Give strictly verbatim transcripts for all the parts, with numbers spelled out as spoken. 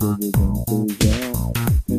bebendo feijão.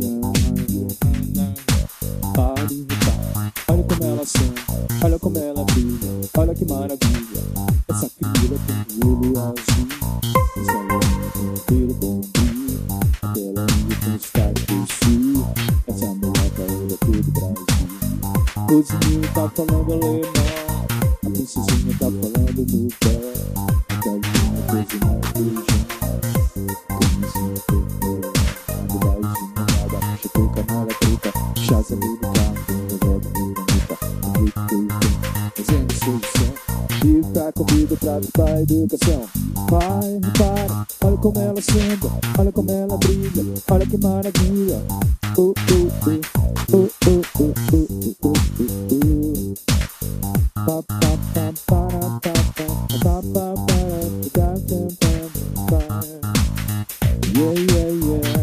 Pode voltar. Olha como ela senta, olha como ela brilha, olha que maravilha. Essa crila tem olho azul, essa lona tem cabelo com brilho, aquela índia com estado do sul. Essa mulher tá olha todo o Brasil. O Zinho tá falando alemão, a princesinha tá falando no pé. A galinha cozinha feijão, comecinha perfeita, água baixinha, nada, chegou canela preta, chaza do carro, roda miranita, um jeito perfeito, fazendo solução. E pra comida, prato pra educação. Vai, repara, olha como ela senta, olha como ela brilha, olha que maravilha. Oh, oh, oh, oh, oh, oh, oh, oh, oh, oh. Pa, pa, pa, para, pa, pa, pa, pa, para, pa, pa, pa, pa. Yeah, yeah, yeah.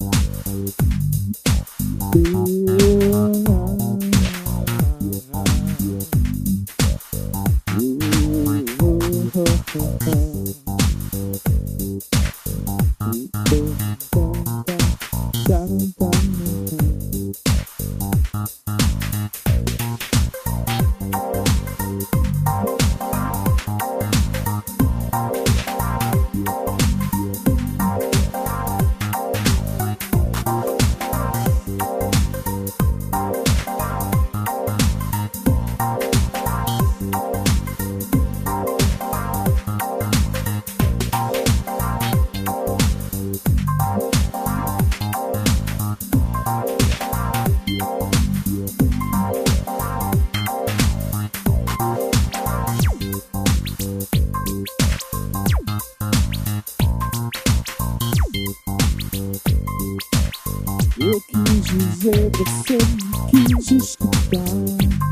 Eu quis dizer, você não quis escutar.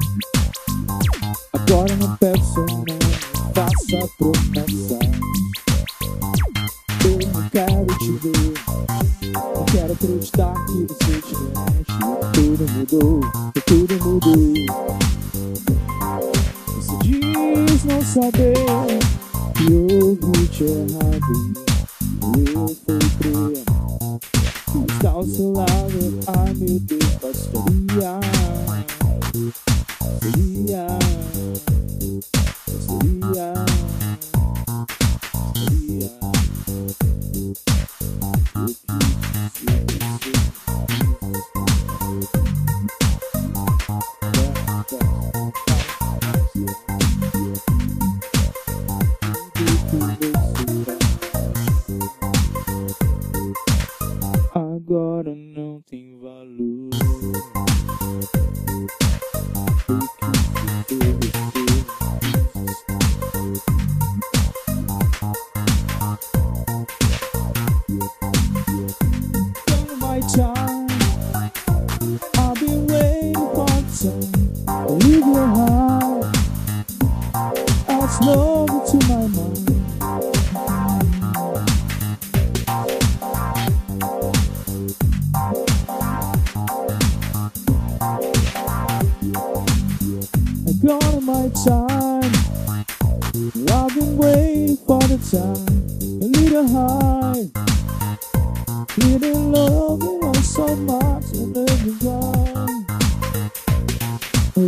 Agora não peço não, faça promessas. Eu não quero te ver, não quero acreditar que você é diferente. Tudo mudou, tudo mudou. Você diz não saber que ouvi te errado. Eu fui fria, está ao seu lado, ai meu Deus, bastaria. Seria, seria, seria. Eu quis dizer você. Agora não tem valor. Come my time, I've been waiting for time. Leave your heart, I'll slow into my mind. Gone my time, I've been waiting for the time. A little high, little love, you want so much, and every time. Oh,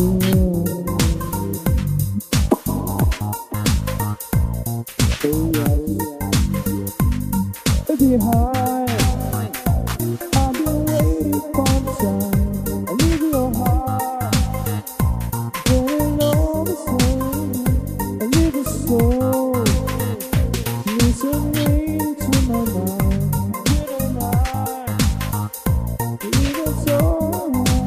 oh yeah, yeah. Be high, I've been waiting for the time. I leave your heart. Listening to my mind, little mind, little soul.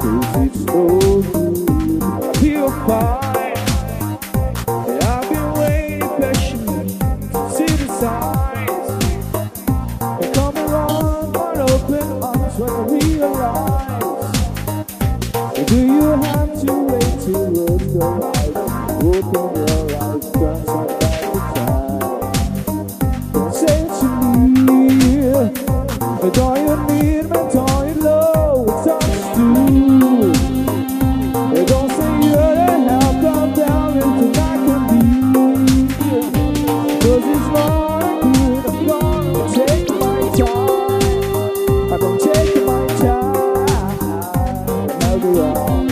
'cause it's no good. I feel fine. I've been waiting patiently to see the signs. They come around with open arms when I realize. Do you have to wait till words go right? Open your eyes, turn some back to time. Don't say to me, don't you need me, don't you know it's us too? Don't say you're the help, come down into I can be. 'Cause it's not good, I'm gonna take my time. I'm gonna take my time. I'll be wrong.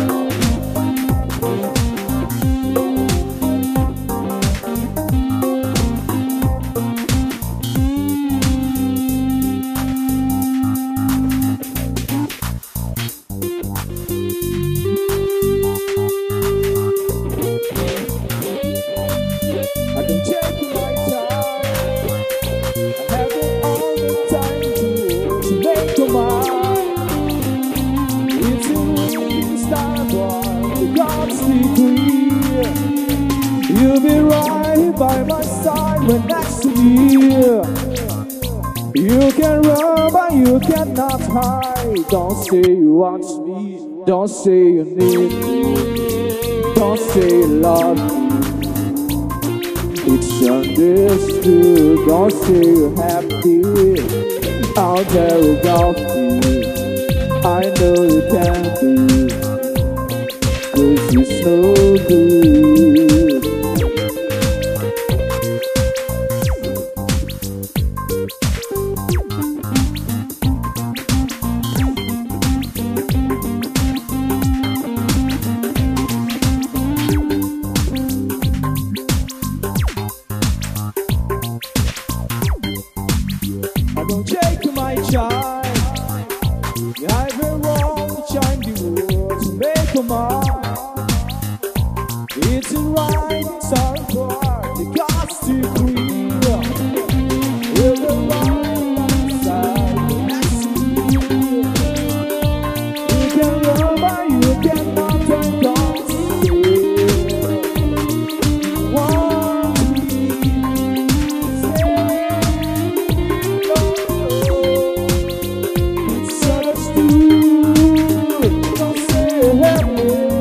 I can take my time. I have all the time to, to make a mind. It's a style, boy, the God's decree. You'll be right by my side when next to me. You can run, but you cannot hide. Don't say you want me, don't say you need me, don't say you love me. It's understood, don't say you're happy out there without me. I know you can't be, 'cause it's no good. I'm gonna take my time. I've been wrong, trying to to make a mark. It's a right, it's our part. The God's decree. With the right side, next to you. You can run, but you cannot turn. Don't say you want me. Say don't say help me.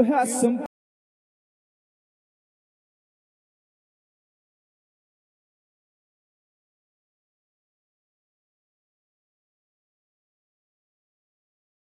has some